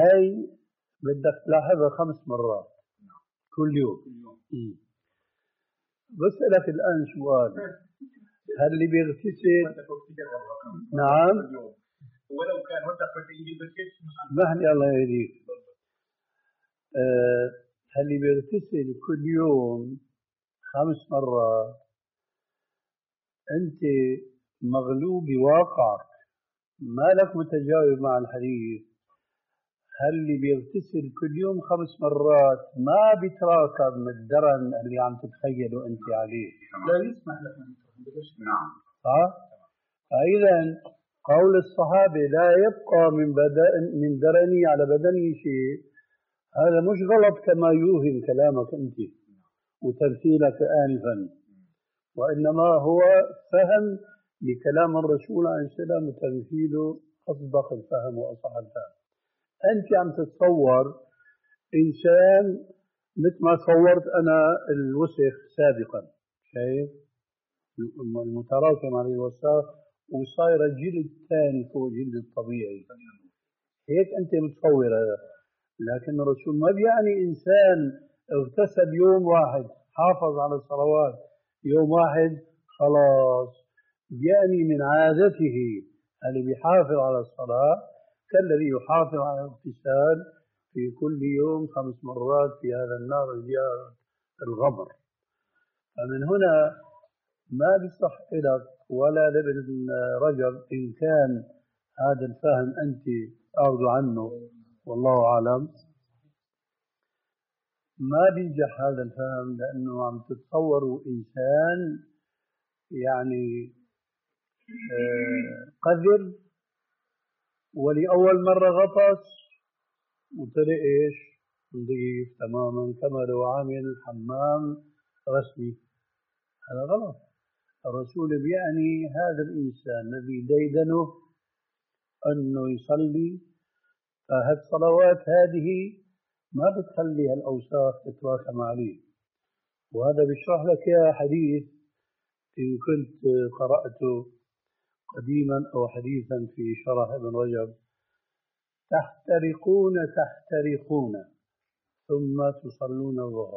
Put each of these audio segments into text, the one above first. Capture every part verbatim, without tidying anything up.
هاي بدك تلاحظها خمس مرات كل يوم. مم. بسألك الآن سؤال، هل اللي بيغتسل؟ نعم. ولو كان وانت اسمحني الله يهديك. أه هل اللي بيغتسل كل يوم خمس مرات أنت مغلوب بواقعك، ما لك متجاوب مع الحديث. هل اللي بيغتسل كل يوم خمس مرات ما بيتراكم الدرن اللي عم تتخيله أنت عليه؟ لا يسمح لك أن تتراكم. نعم. ها؟ فإذا قول الصحابة لا يبقى من بدن من درني على بدنه شيء، هذا مش غلط كما يوهم كلامك أنت وتمثيلك آنفا، وإنما هو فهم لكلام الرسول عليه السلام وتمثيله أصدق الفهم وأصح الفهم. أنت عم تتصور إنسان مثل ما صورت أنا الوسخ سابقا، شايف المتراكم عليه الوساخ وصاير جلد ثاني فوق جلد الطبيعي، هيك أنت متصور هذا. لكن الرسول ما بيعني إنسان اغتسل يوم واحد حافظ على الصلوات يوم واحد خلاص، يعني من عادته اللي بيحافظ على الصلاة كالذي يحافظ على الاغتسال في كل يوم خمس مرات في هذا النار الجار الغمر. فمن هنا ما بيصح لك ولا لابن رجب إن كان هذا الفهم أنت أعرض عنه والله أعلم، ما بينجح هذا الفهم، لأنه عم تتصوروا إنسان يعني آه قذر ولأول مرة غطس وطلع إيش نظيف تماما كما لو عامل حمام رسمي. هذا غلط. الرسول بيعني هذا الإنسان الذي ديدنه أنه يصلي، فهالصلوات هذه ما بتخلي هالأوساخ تتراكم عليه. وهذا بيشرح لك يا حديث إن كنت قرأته قديما أو حديثا في شرح ابن رجب: تحترقون تحترقون ثم تصلون الظهر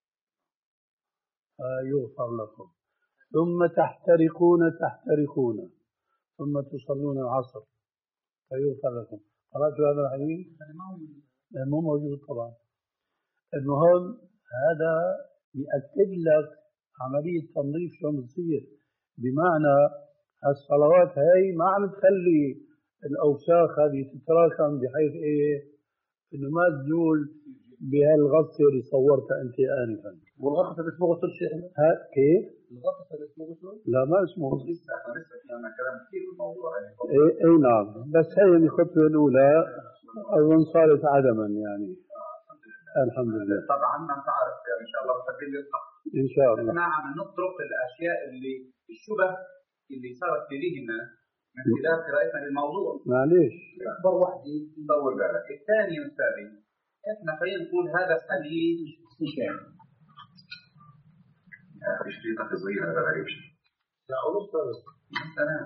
فيغفر لكم، ثم تحترقون تحترقون ثم تصلون العصر فيغفر لكم. قرأت هذا الحديث؟ مو موجود طبعا. المهم هذا يأكد لك عملية تنظيف شلون بتصير، بمعنى الصلوات هاي ما عم تخلي الأوساخ هذه تتراكم بحيث إيه إنه ما تزول بهالغطسة اللي صورتها أنت آنفا. والغطس اللي اسمه غسل شيخ؟ ها كيف؟ الغطس اللي اسمه غسل؟ لا ما اسمه غسل. لسه لسه كنا كلام كثير بالموضوع. إيه إيه نعم، بس هي الخطوة الأولى أظن صارت عدما يعني. الحمد لله. طبعا ما تعرف يعني إن شاء الله بتبين للحق. إن شاء الله. احنا عم نطرق الأشياء اللي الشبه اللي صارت في ذهننا من خلال قراءتنا للموضوع. معليش. أكبر وحدة تطور بالك. الثاني أستاذي احنا خلينا نقول هذا الحديث هشام. يا أخي شريطك صغير هذا غريب. لا ونص مثلا.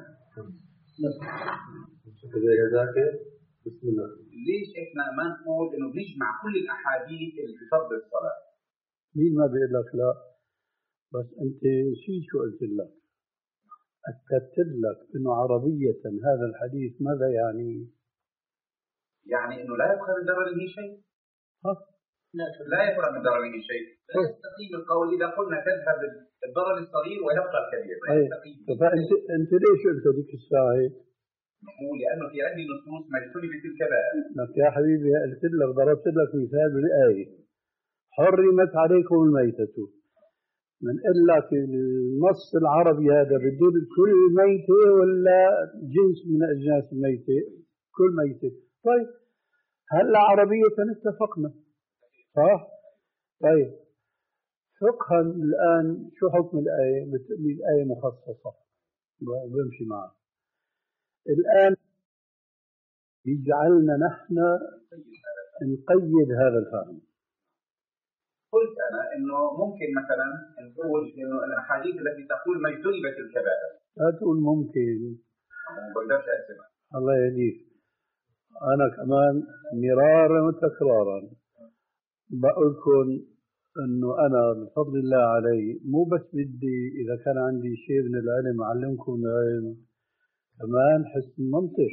إذا جزاك بسم الله. ليش احنا ما نقول إنه بنجمع كل الأحاديث اللي بتفضل الصلاة؟ مين ما بيقول لك لا؟ بس أنت نسيت شو قلت لك. أكدت لك إنه عربية هذا الحديث ماذا يعني؟ يعني إنه لا يبقى من ضرره شيء. ها؟ لا لا يبقى من ضرره شيء. لا يستقيم القول إذا قلنا تذهب الضرر الصغير ويبقى الكبير. لا يستقيم. فأنت أنت ليش قلت ذيك الساعة هيك؟ نقول لأنه في عندي نصوص ما اجتنبت الكبائر. لك يا حبيبي قلت لك ضربت لك مثال بالآية: حرمت عليكم الميتة. من قال لك النص العربي هذا بدون كل ميتة ولا جنس من أجناس الميتة؟ كل ميتة. طيب هلا عربية اتفقنا صح؟ طيب فقها الآن شو حكم الآية؟ بتقولي الآية مخصصة بمشي معك. الآن يجعلنا نحن نقيد هذا الفهم. قلت أنا إنه ممكن مثلا نقول إنه الأحاديث التي تقول ما اجتنبت الكبائر. لا تقول ممكن. ما بقدرش أقسمها. الله يهديك. أنا كمان مرارا وتكرارا بقول لكم إنه أنا بفضل الله علي مو بس بدي إذا كان عندي شيء من العلم أعلمكم من العلم، كمان حسن منطق.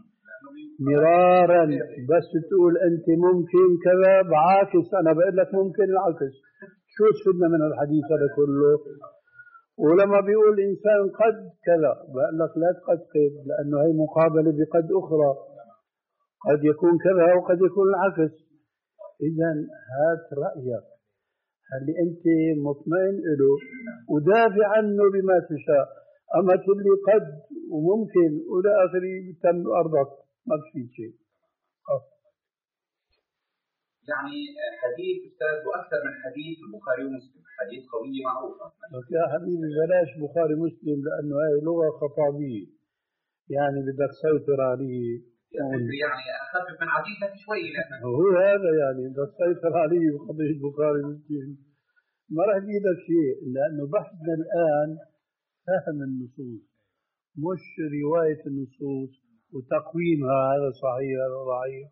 مرارا بس تقول أنت ممكن كذا بعاكس، أنا بقول لك ممكن العكس. شو استفدنا من الحديث هذا كله؟ ولما بيقول إنسان قد كذا بقول لك لا تقد، لأنه هي مقابلة بقد أخرى، قد يكون كذا وقد يكون العكس. إذا هات رأيك اللي أنت مطمئن له ودافع عنه بما تشاء، أما تقول قد وممكن ولا آخره تم أرضك ما في شيء. يعني حديث أستاذ وأكثر من حديث البخاري ومسلم، حديث قوية معروفة. يا حبيبي بلاش بخاري مسلم، لأنه هاي لغة خطابية، يعني بدك تسيطر عليه. يعني أخفف من عزيزك شوي. هو هذا يعني بدك تسيطر عليه بقضية بخاري مسلم، ما راح يفيدك شيء، لأنه بحثنا الآن فهم النصوص، مش رواية النصوص وتقويمها هذا صحيح هذا ضعيف.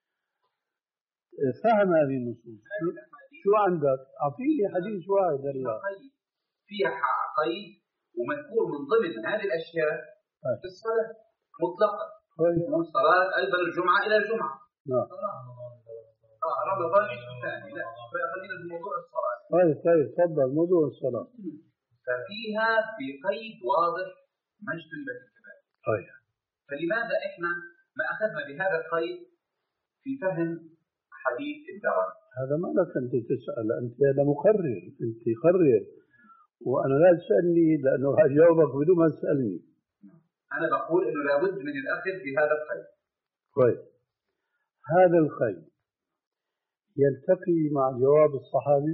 فهم هذه النصوص. شو عندك؟ أعطيني حديث واحد هلا فيها قيد ومذكور من ضمن هذه الأشياء في الصلاة مطلقا، من صلاة أيضا الجمعة إلى الجمعة. نعم. آه رمضان الثاني، لا خلينا في موضوع الصلاة. طيب طيب تفضل موضوع الصلاة. ففيها في قيد واضح ما اجتنبت الكبائر. طيب. فلماذا إحنا ما أخذنا بهذا القيد في فهم حديث الدرجة؟ هذا ما لك أنت تسأل، أنت هذا مقرر، أنت قرر وأنا لا تسألني لأنه هجاوبك بدون ما تسألني. أنا بقول إنه لابد من الأخذ بهذا القيد. كويس. هذا القيد يلتقي مع جواب الصحابي؟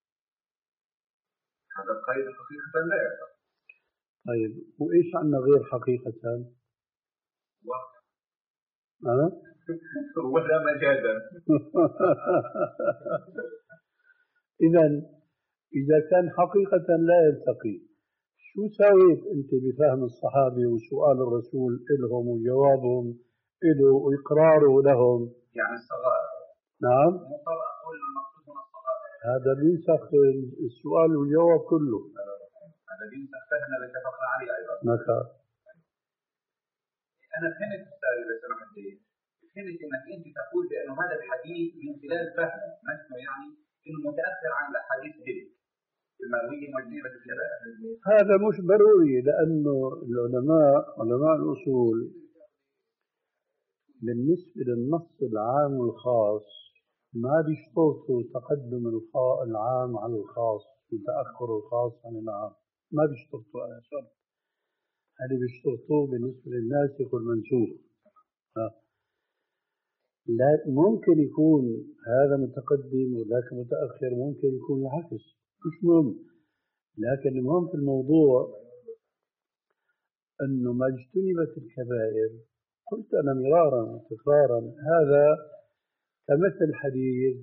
هذا القيد حقيقة لا يلتقي. طيب وإيش عندنا غير حقيقة؟ وقت. أه؟ ولا مجازا. إذا إذا كان حقيقة لا يلتقي، شو سويت أنت بفهم الصحابة وسؤال الرسول إلهم وجوابهم إله وإقراره لهم؟ يعني الصغائر. نعم. أقول المقصود من الصغائر. هذا بينسخ السؤال والجواب كله. هذا بينسخ فهم اللي اتفقنا عليه أيضا. نعم. أنا فهمت أستاذ إذا سمحت لي، فهمت إنك أنت تقول بأنه هذا الحديث من خلال فهم مثله، يعني إنه متأثر عن الأحاديث دي المروية والجيبة الكبائر. هذا مش ضروري، لأنه العلماء علماء الأصول بالنسبة للنص العام والخاص ما بيشترطوا تقدم العام على الخاص وتأخر الخاص عن العام، ما بيشترطوا هذا شرط. هذا بيشترطوه بالنسبة للناسخ والمنسوخ. لا ممكن يكون هذا متقدم وذاك متأخر، ممكن يكون العكس، مش مهم. لكن المهم في الموضوع أنه ما اجتنبت الكبائر. قلت أنا مرارا وتكرارا هذا كمثل حديث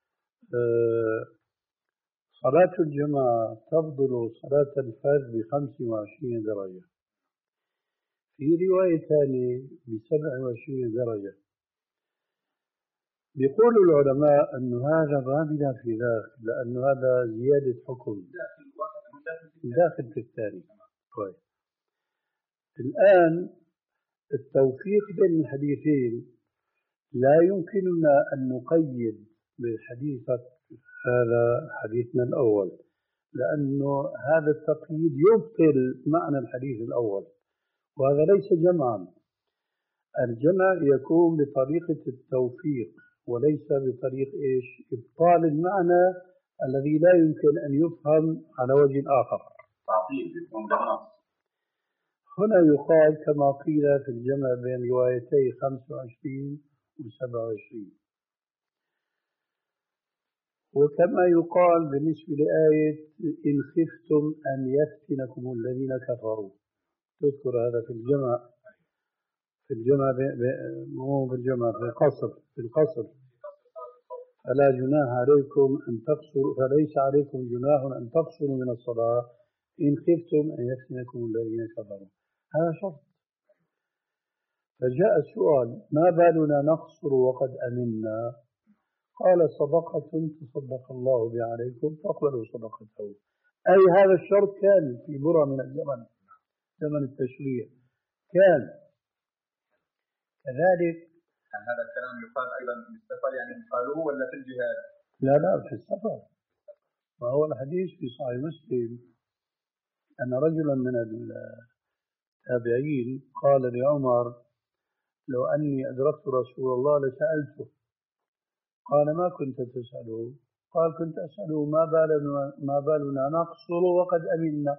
صلاة الجماعة تفضل صلاة الفرد بخمس وعشرين درجة، في رواية ثانية بسبع وعشرين درجة. بيقول العلماء أن هذا ما بلا في ذاك، لأن هذا زيادة حكم داخل في الثاني. كويس. الآن التوفيق بين الحديثين لا يمكننا أن نقيد بالحديث هذا حديثنا الأول، لأنه هذا التقييد يبطل معنى الحديث الأول، وهذا ليس جمعا. الجمع يكون بطريقة التوفيق وليس بطريق إيش؟ إبطال المعنى الذي لا يمكن أن يفهم على وجه آخر. هنا يقال كما قيل في الجمع بين روايتي خمس وعشرين وسبع وعشرين، وكما يقال بالنسبة لآية إن خفتم أن يفتنكم الذين كفروا، تذكر هذا في الجمع في الجمع مو في الجمع في القصر في القصر فلا جناح عليكم أن تقصروا، فليس عليكم جناح أن تقصروا من الصلاة إن خفتم أن يفتنكم الذين كفروا. هذا شرط. فجاء السؤال: ما بالنا نقصر وقد أمنا؟ قال: صدقة تصدق الله بها عليكم فاقبلوا صدقته. أي هذا الشرط كان في برة من الزمن، زمن التشريع كان كذلك. هذا الكلام يقال أيضا في السفر، يعني قالوه ولا في الجهاد؟ لا لا، في السفر. وهو الحديث في صحيح مسلم أن رجلا من التابعين قال لعمر: لو أني أدركت رسول الله لسألته. قال: ما كنت تسأله؟ قال: كنت أسأله ما بالنا, ما بالنا نقصر وقد أمنا.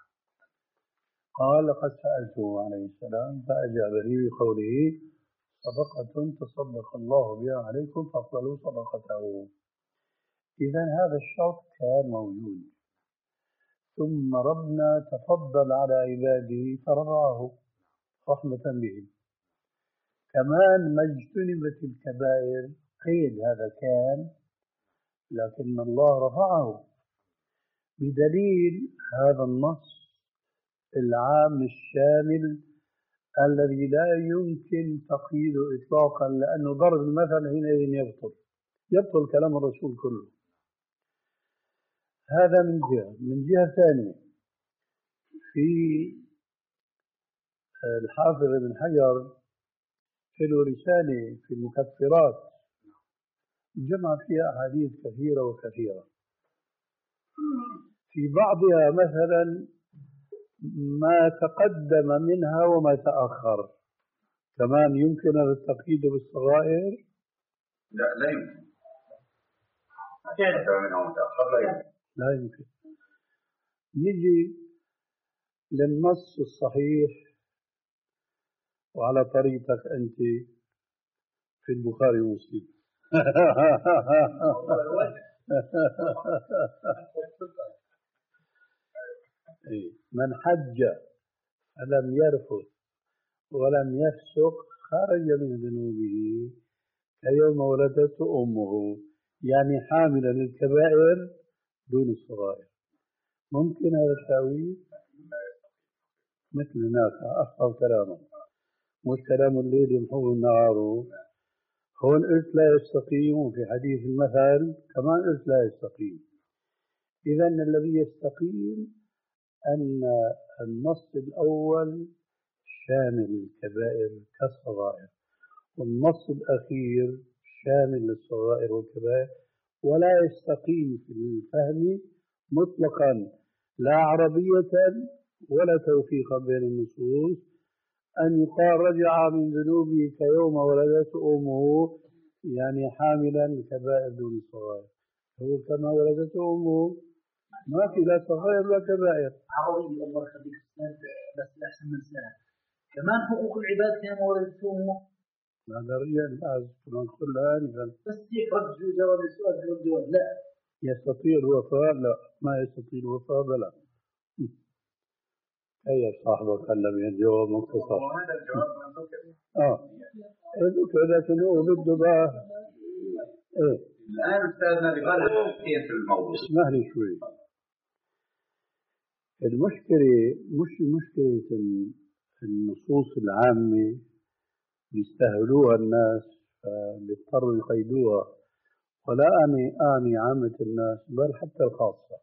قال: لقد سألته عليه السلام فأجابني بقوله: صدقة تصدق الله بها عليكم فاقبلوا صدقته. إذا هذا الشرط كان موجود، ثم ربنا تفضل على عباده فرفعه رحمة بهم. كمان ما اجتنبت الكبائر، قيد هذا كان، لكن الله رفعه بدليل هذا النص العام الشامل الذي لا يمكن تقييده إطلاقا، لأنه ضرب المثل حينئذ يبطل يبطل كلام الرسول كله. هذا من جهة. من جهة ثانية، في الحافظ ابن حجر في له رسالة في المكفرات جمع فيها أحاديث كثيرة وكثيرة، في بعضها مثلا ما تقدم منها وما تأخر. كمان يمكن التقييد بالصغائر؟ لا لا يمكن. لا يمكن. نجي للنص الصحيح وعلى طريقتك أنت في البخاري ومسلم. من حج فلم يرفث ولم يفسق خرج من ذنوبه كيوم ولدته أمه، يعني حاملا الكبائر دون الصغائر. ممكن هذا التأويل؟ مثل هناك أفضل كلامه، مش كلام الليل يمحوه النهار. هون قلت لا يستقيم، وفي حديث المثل كمان قلت لا يستقيم. إذا الذي يستقيم أن النص الأول شامل الكبائر كالصغائر، والنص الأخير شامل للصغائر والكبائر. ولا يستقيم في الفهم مطلقا لا عربية ولا توفيقا بين النصوص أن يقال رجع من ذنوبه كيوم ولدته أمه، يعني حاملا الكبائر دون الصغائر. هو كما ولدته أمه ما في لا صغائر ولا كبائر. عربي الله يخليك بس أحسن من سنة. كمان حقوق العباد كما ولدته أمه. هذا رجال لازم نقول هذا بس يخرج جواب السؤال والجواب لا. يستطيع الوفاء؟ لا، ما يستطيع الوفاء بلا. أي صاحبك هلا من الجواب مختصر. وهذا الجواب من ذكر. آه ذكر، لكن هو بده بقى إيه. الآن أستاذنا بغالب حاجتين في الموضوع. اسمح لي شوي. المشكلة مش مشكلة النصوص العامة بيستهلوها الناس فبيضطروا يقيدوها، ولا أعني أعني عامة الناس بل حتى الخاصة.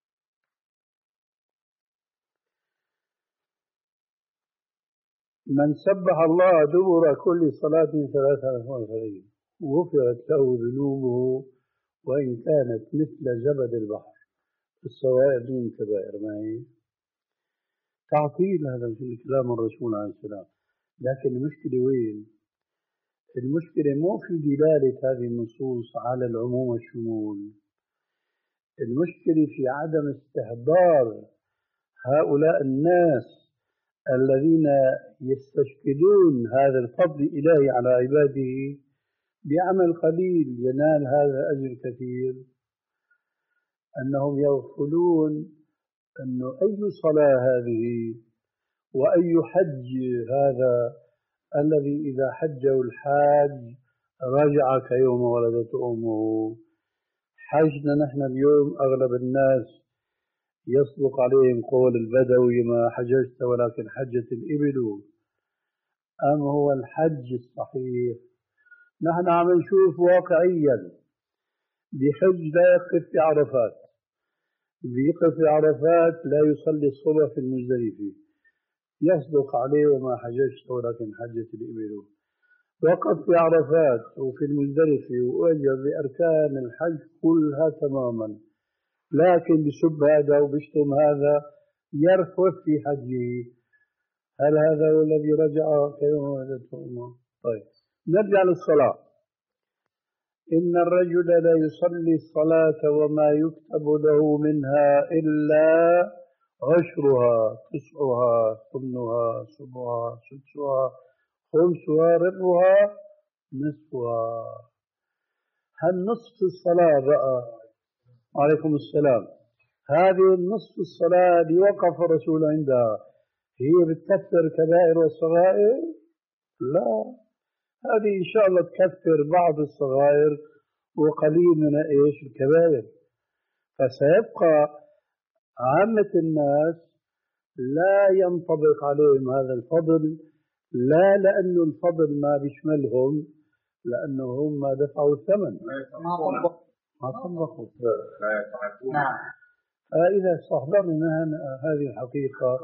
من سبح الله دبر كل صلاة ثلاثة وثلاثين غفرت له ذنوبه وإن كانت مثل زبد البحر، الصغائر دون كبائر. ما هي تعطيل هذا في كلام الرسول عليه السلام. لكن المشكلة وين؟ المشكلة مو في دلالة هذه النصوص على العموم والشمول، المشكلة في عدم استحضار هؤلاء الناس الذين يستشكلون هذا الفضل الإلهي على عباده بعمل قليل ينال هذا أجر كثير، أنهم يغفلون أنه أي صلاة هذه وأي حج هذا الذي إذا حجه الحاج رجع كيوم ولدته أمه. حجنا نحن اليوم أغلب الناس يصدق عليهم قول البدوي: ما حججت ولكن حجت الإبل. أم هو الحج الصحيح؟ نحن عم نشوف واقعيا بحج لا يقف في عرفات، بيقف في عرفات لا يصلي الصبح في المزدلفة، يصدق عليه وما حججت ولكن حجت الإبل. وقف في عرفات وفي المزدلفة وأجر بأركان الحج كلها تماما، لكن بسب هذا وبشتم هذا، يرفث في حجه. هل هذا هو الذي رجع كيوم ولدته أمه؟ طيب نرجع للصلاة. إن الرجل لا يصلي الصلاة وما يكتب له منها إلا عشرها، تسعها، ثمنها، سبعها، سدسها، خمسها، ربعها، نصفها. هل نصف الصلاة بقى؟ عليكم السلام. هذه النصف الصلاة اللي وقف الرسول عندها هي بتكفر كبائر والصغائر؟ لا، هذه إن شاء الله تكفر بعض الصغائر وقليل من إيش الكبائر. فسيبقى عامة الناس لا ينطبق عليهم هذا الفضل، لا لأنه الفضل ما بيشملهم، لأنهم ما دفعوا الثمن، ما طبقوا. نعم. فإذا استحضرنا هذه الحقيقة،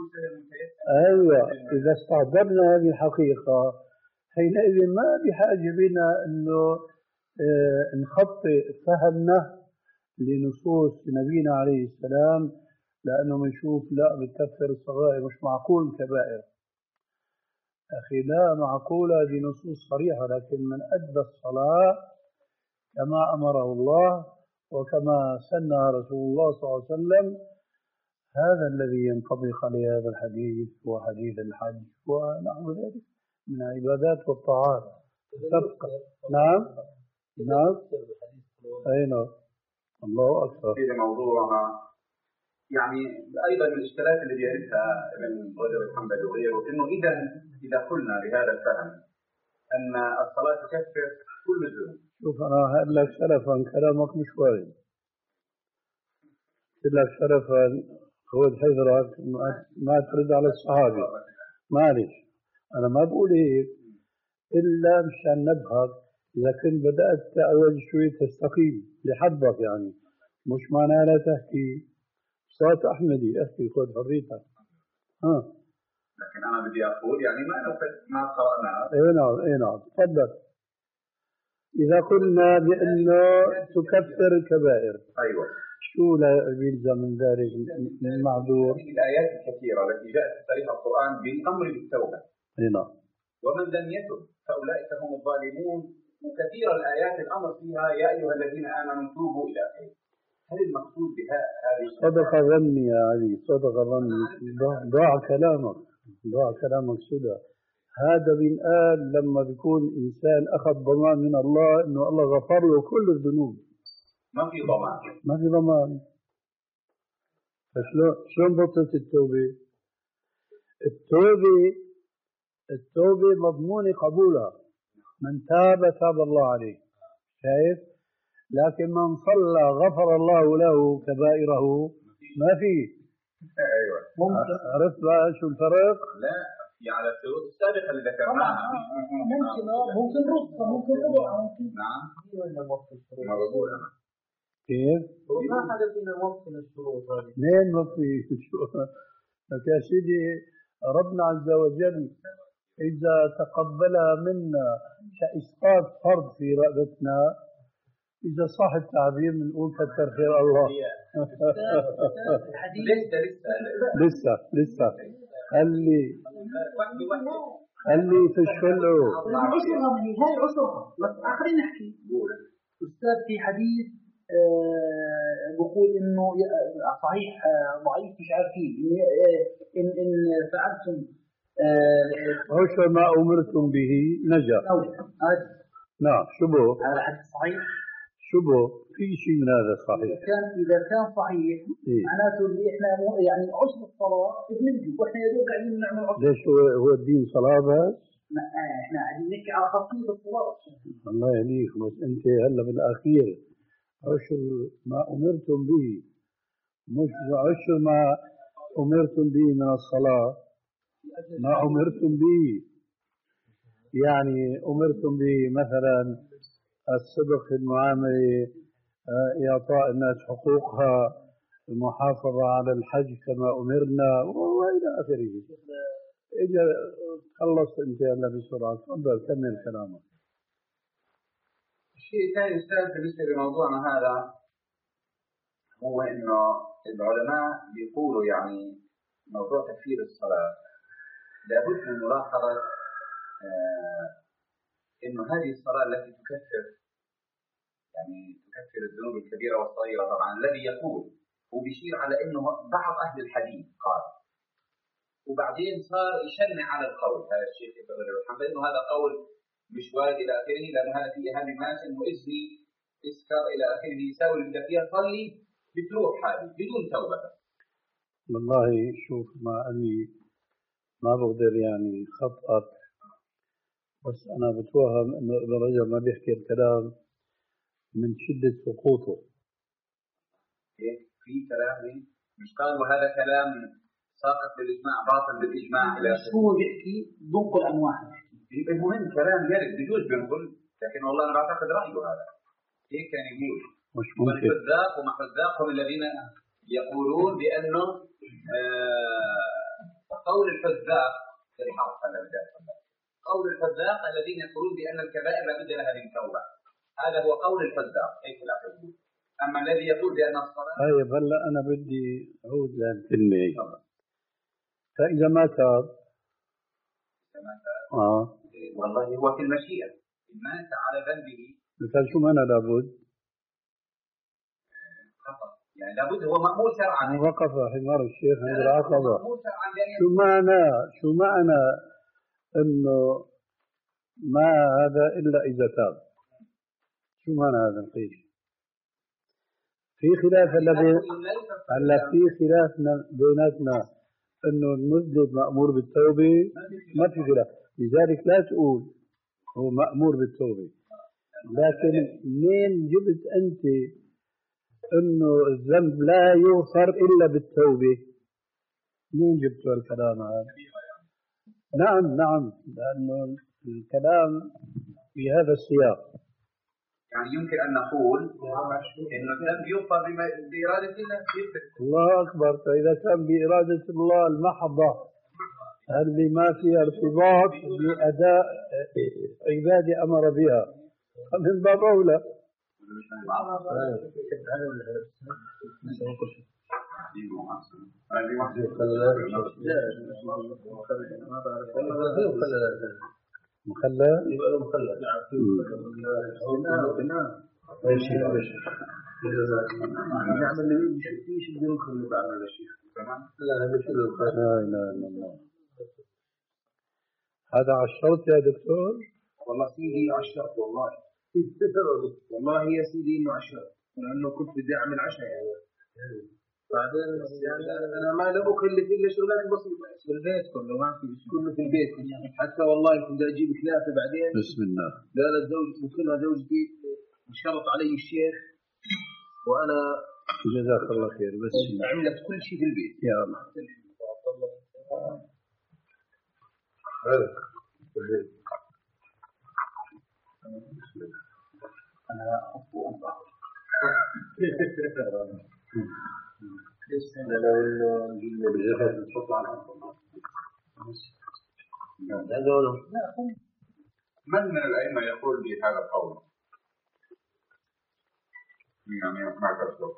أيوة، إذا استحضرنا هذه الحقيقة حينئذ ما بحاجة بنا أنه اه نخطئ فهمنا لنصوص نبينا عليه السلام، لأنه بنشوف لا بتكفر الصغائر، مش معقول كبائر. أخي لا معقولة، هذه نصوص صريحة، لكن من أدى الصلاة كما أمره الله وكما سنها رسول الله صلى الله عليه وسلم، هذا الذي ينطبق عليه هذا الحديث هو حديث الحج ونحو ذلك من العبادات والطاعات. تبقى. نعم نعم أي نعم. الله أكبر. في موضوعنا يعني أيضا من الإشكالات اللي بيعرفها ابن رجب الحنبلي وغيره، إنه إذا إذا قلنا بهذا الفهم أن الصلاة تكفر كل الذنوب. شوف أنا هقول لك شرفا، كلامك مش وارد. قلت لك شرفا خذ حذرك ما ترد على الصحابي، معلش أنا ما بقول هيك إلا مشان نبهر. إذا كنت بدأت أول شوي تستقيم لحظك، يعني مش معناها لا تحكي صوت أحمدي، أحكي خذ حريتك. ها لكن أنا بدي أقول يعني ما ما قرأنا. إيه نعم إيه نعم تفضل. إذا قلنا بأنه تكفر الكبائر، أيوة، شو لا يلزم من ذلك من المعذور؟ الآيات الكثيرة التي جاءت في صريح القرآن بالأمر بالتوبة. إيه نعم. ومن لم يتب فأولئك هم الظالمون، وكثير الآيات الأمر فيها يا أيها الذين آمنوا توبوا إلى آخره. هل المقصود بها هذه؟ صدق ظني يا علي، صدق ظني. ضاع كلامك، ضاع كلامك سدى. هذا بينقال لما بيكون إنسان أخذ ضمان من الله إنه الله غفر له كل الذنوب. ما في ضمان. ما في ضمان. فشلون شلون بطلت التوبة؟ التوبة التوبة مضمون قبولها، من تاب تاب الله عليه، شايف؟ لكن من صلى غفر الله له كبائره ما فيه. ايوه ممكن. عرفت بقى شو الفرق؟ لا في على الشروط السابقه اللي ذكرناها. ممكن ممكن رخصه ممكن ربع ممكن. نعم ولا وصل الشروط. ما بقول انا كيف؟ ما حدا فينا وصل الشروط هذه. لين ما في شو؟ لك يا سيدي ربنا عز وجل إذا تقبلها منا كإسقاط فرض في رقبتنا، إذا صح التعبير بنقول كثر خير الله. لسه لسه لسه خلي خلي في الشلو. عشرها من هي هاي عشرها، بس آخرين نحكي. أستاذ في حديث بقول إنه صحيح ضعيف مش عارفين إن إن فعلتم عشر ما أمرتم به نجا. نعم شبه هذا حديث صحيح. شبه في شيء من هذا صحيح. إذا كان إذا كان صحيح إيه؟ معناته اللي إحنا يعني عشر الصلاة بنجي وإحنا يدوب قاعدين نعمل عشر. ليش هو هو الدين صلاة بس؟ إحنا قاعدين نحكي على خاصية الصلاة. الله يهديك، بس أنت هلا بالأخير عشر ما أمرتم به، مش عشر ما أمرتم به من الصلاة، ما أمرتم به يعني أمرتم بمثلا الصدق في المعاملة، إعطاء الناس حقوقها، المحافظة على الحج كما أمرنا وإلى آخره. إذا خلصت أنت هلا بسرعة تفضل كمل كلامك. الشيء الثاني أستاذ بالنسبة لموضوعنا هذا هو إنه العلماء بيقولوا يعني موضوع تكفير الصلاة لابد من ملاحظة آه إنه هذه الصلاة التي تكفر يعني تكفر الذنوب الكبيرة والصغيرة. طبعا الذي يقول هو بيشير على إنه بعض أهل الحديث قال، وبعدين صار يشنع على القول هذا الشيخ ابن رجب الحمد إنه هذا قول مش وارد إلى آخره، لأن هذا في إيهام الناس إنه إزني إسكر إلى آخره يساوي اللي بدك إياه صلي بتروح هذه بدون توبة. والله شوف، مع أني ما بقدر يعني خطأك، بس أنا بتوهم إنه ابن رجب ما بيحكي الكلام من شدة سقوطه. هيك في كلام مش قال وهذا كلام ساقط بالإجماع باطل بالإجماع. هو بيحكي بنقل عن واحد. المهم كلام يرد بجوز بنقل، لكن والله أنا بعتقد رأيه هذا هيك كان يقول. مش ممكن. والحذاق وما حذاقهم الذين يقولون بأنه آه قول الحذاق في الحرف هذا قول الحذاق الذين يقولون بأن الكبائر لابد لها من توبة، هذا هو قول الحذاق هيك لا يقول. أما الذي يقول بأن الصلاة طيب هلا أنا بدي أعود للكلمة. فإذا ما تاب آه والله هو في المشيئة إن مات على ذنبه مثل شو معنى لابد؟ خطأ يعني لابد هو مأمور شرعا. وقف حمار الشيخ عند العقبة. شو معنى شو معنى إنه ما هذا إلا إذا تاب؟ شو معنى هذا القيد؟ في خلاف الذي هلا في خلاف بيناتنا إنه المذنب مأمور بالتوبة، ما في خلاف. لذلك لا تقول هو مأمور بالتوبة، لكن منين جبت أنت إنه الذنب لا يغفر إلا بالتوبة؟ منين جبت الكلام هذا؟ نعم نعم، لأنه الكلام في هذا السياق. يعني يمكن أن نقول إنه الذنب يغفر بإرادة الله. الله أكبر. فإذا كان بإرادة الله المحضة اللي ما فيها ارتباط بأداء عبادة أمر بها فمن باب أولى. مخلى يبقى له مخلى. نعم. ايش ايش نعمل اللي ايش بدنا نخلي بعمل الشيخ تمام. لا هذا شو لا اله الا الله. هذا عشرت يا دكتور؟ والله سيدي عشرت والله. والله يا سيدي انه عشرت لانه كنت بدي اعمل عشاء يعني. بعدين يعني انا ما له اكلف الا شغلات بسيطه في البيت كله، ما في كله في البيت. حتى والله كنت اجيب كلافه بعدين بسم الله قالت زوجتي مثلها زوجتي انشرط علي الشيخ وانا جزاك الله خير بس عملت كل شيء في البيت يا الله. أنا أخو أنت من من الأئمة يقول بهذا القول؟ يعني ما تصدق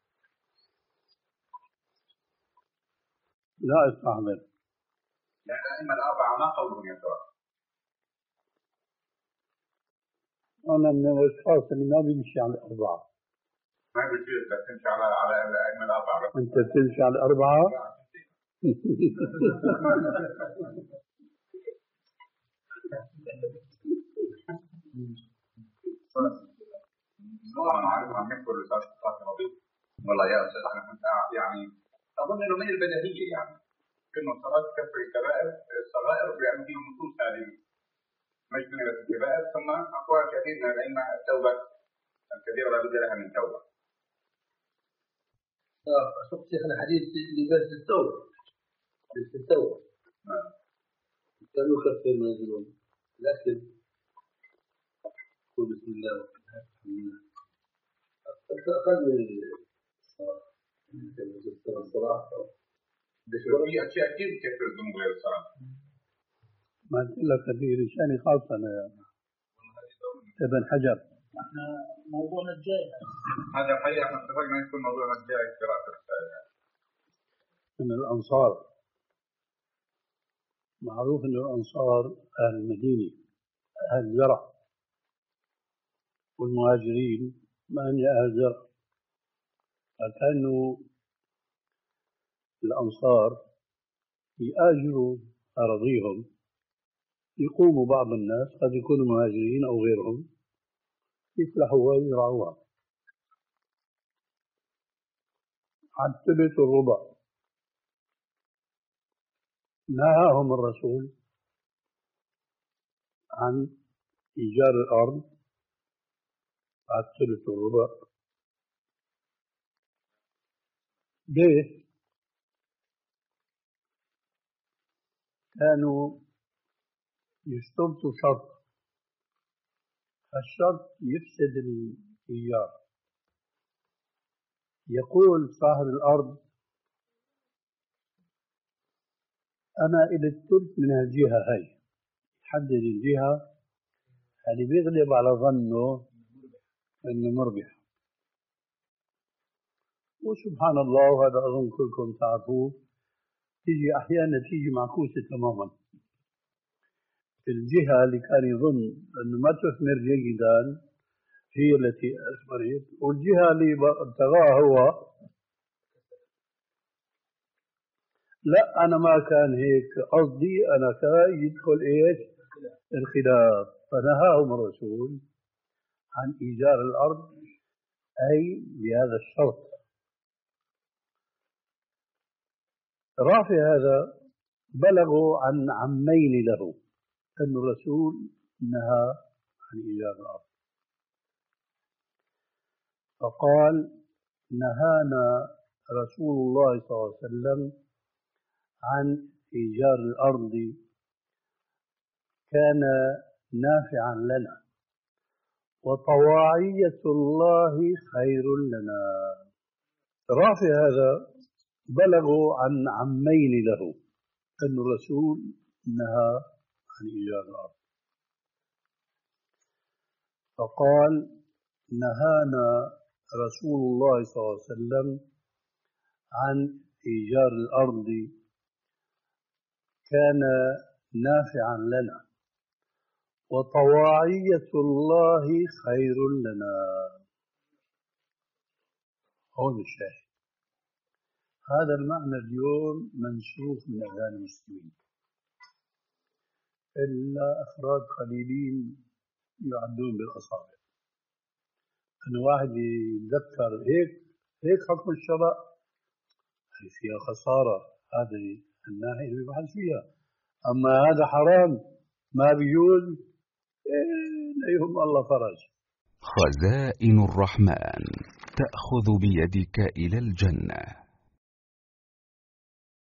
لا استحضر. يعني الأئمة الأربعة ما قولهم يا ترى؟ أنا من الأشخاص اللي ما بيمشي على الأربعة. ما بتصير بس تمشي على على الأئمة الأربعة. أنت بتمشي على الأربعة؟ والله أنا عارف عم يحكوا الأستاذ فاطمة لطيف. والله يا أستاذ أنا كنت يعني أظن إنه من البديهية يعني إنه الصلاة تكفر الكبائر الصغائر لأنه في نصوص هذه مجتنبة الكبائر، ثم أقوال كثير من الأئمة التوبة الكبيرة لا بد لها من توبة. أشوف شيخنا حديث لباس التوبة لباس التوبة كانوا يكفر ما يقولون لكن قل بسم الله أقل من الصلاة في أشياء كثير تكفر الذنوب غير الصلاة. ما قلت لك في لساني خاصة أنا ابن حجر. احنا موضوعنا الجاي هذا الحقيقة احنا اتفقنا يكون موضوعنا الجاي قراءة الرسالة. من الأنصار معروف أن الأنصار أهل المدينة أهل زرع، والمهاجرين ما هن أهل زرع، فكانوا الأنصار يآجروا أراضيهم، يقوموا بعض الناس قد يكونوا مهاجرين أو غيرهم يفلحوها ويرعوها عن ثلث الربع. نهاهم الرسول عن إيجار الأرض عن ثلث الربع. ليه؟ كانوا يشترطوا شرط، الشرط يفسد الإيجار. يقول صاحب الأرض أنا إلى الثلث من الجهة هاي، يحدد الجهة اللي بيغلب على ظنه أنه مربح. وسبحان الله، وهذا أظن كلكم تعرفوه، تيجي أحيانا تيجي معكوسة تماما. الجهة اللي كان يظن أنه ما تثمر جيدا هي التي أثمرت، والجهة اللي ابتغاها هو لا أنا ما كان هيك قصدي، أنا كان يدخل إيش الخلاف. فنهاهم الرسول عن إيجار الأرض أي بهذا الشرط. رافع هذا بلغوا عن عمين له أن الرسول نهى عن إيجار الأرض، فقال نهانا رسول الله صلى الله عليه وسلم عن إيجار الأرض كان نافعا لنا وطواعية الله خير لنا. رافع هذا بلغوا عن عمين له أن الرسول نهى عن إيجار الأرض، فقال نهانا رسول الله صلى الله عليه وسلم عن إيجار الأرض كان نافعا لنا وطواعية الله خير لنا. هون الشاهد. هذا المعنى اليوم منسوخ من أذهان المسلمين إلا أفراد قليلين يعدون بالأصابع. أن واحد يتذكر هيك هيك حكم الشرع فيها خسارة، هذه الناحية اللي بحث فيها. أما هذا حرام ما بيجوز، إيه ليهم الله فرج. خزائن الرحمن تأخذ بيدك إلى الجنة.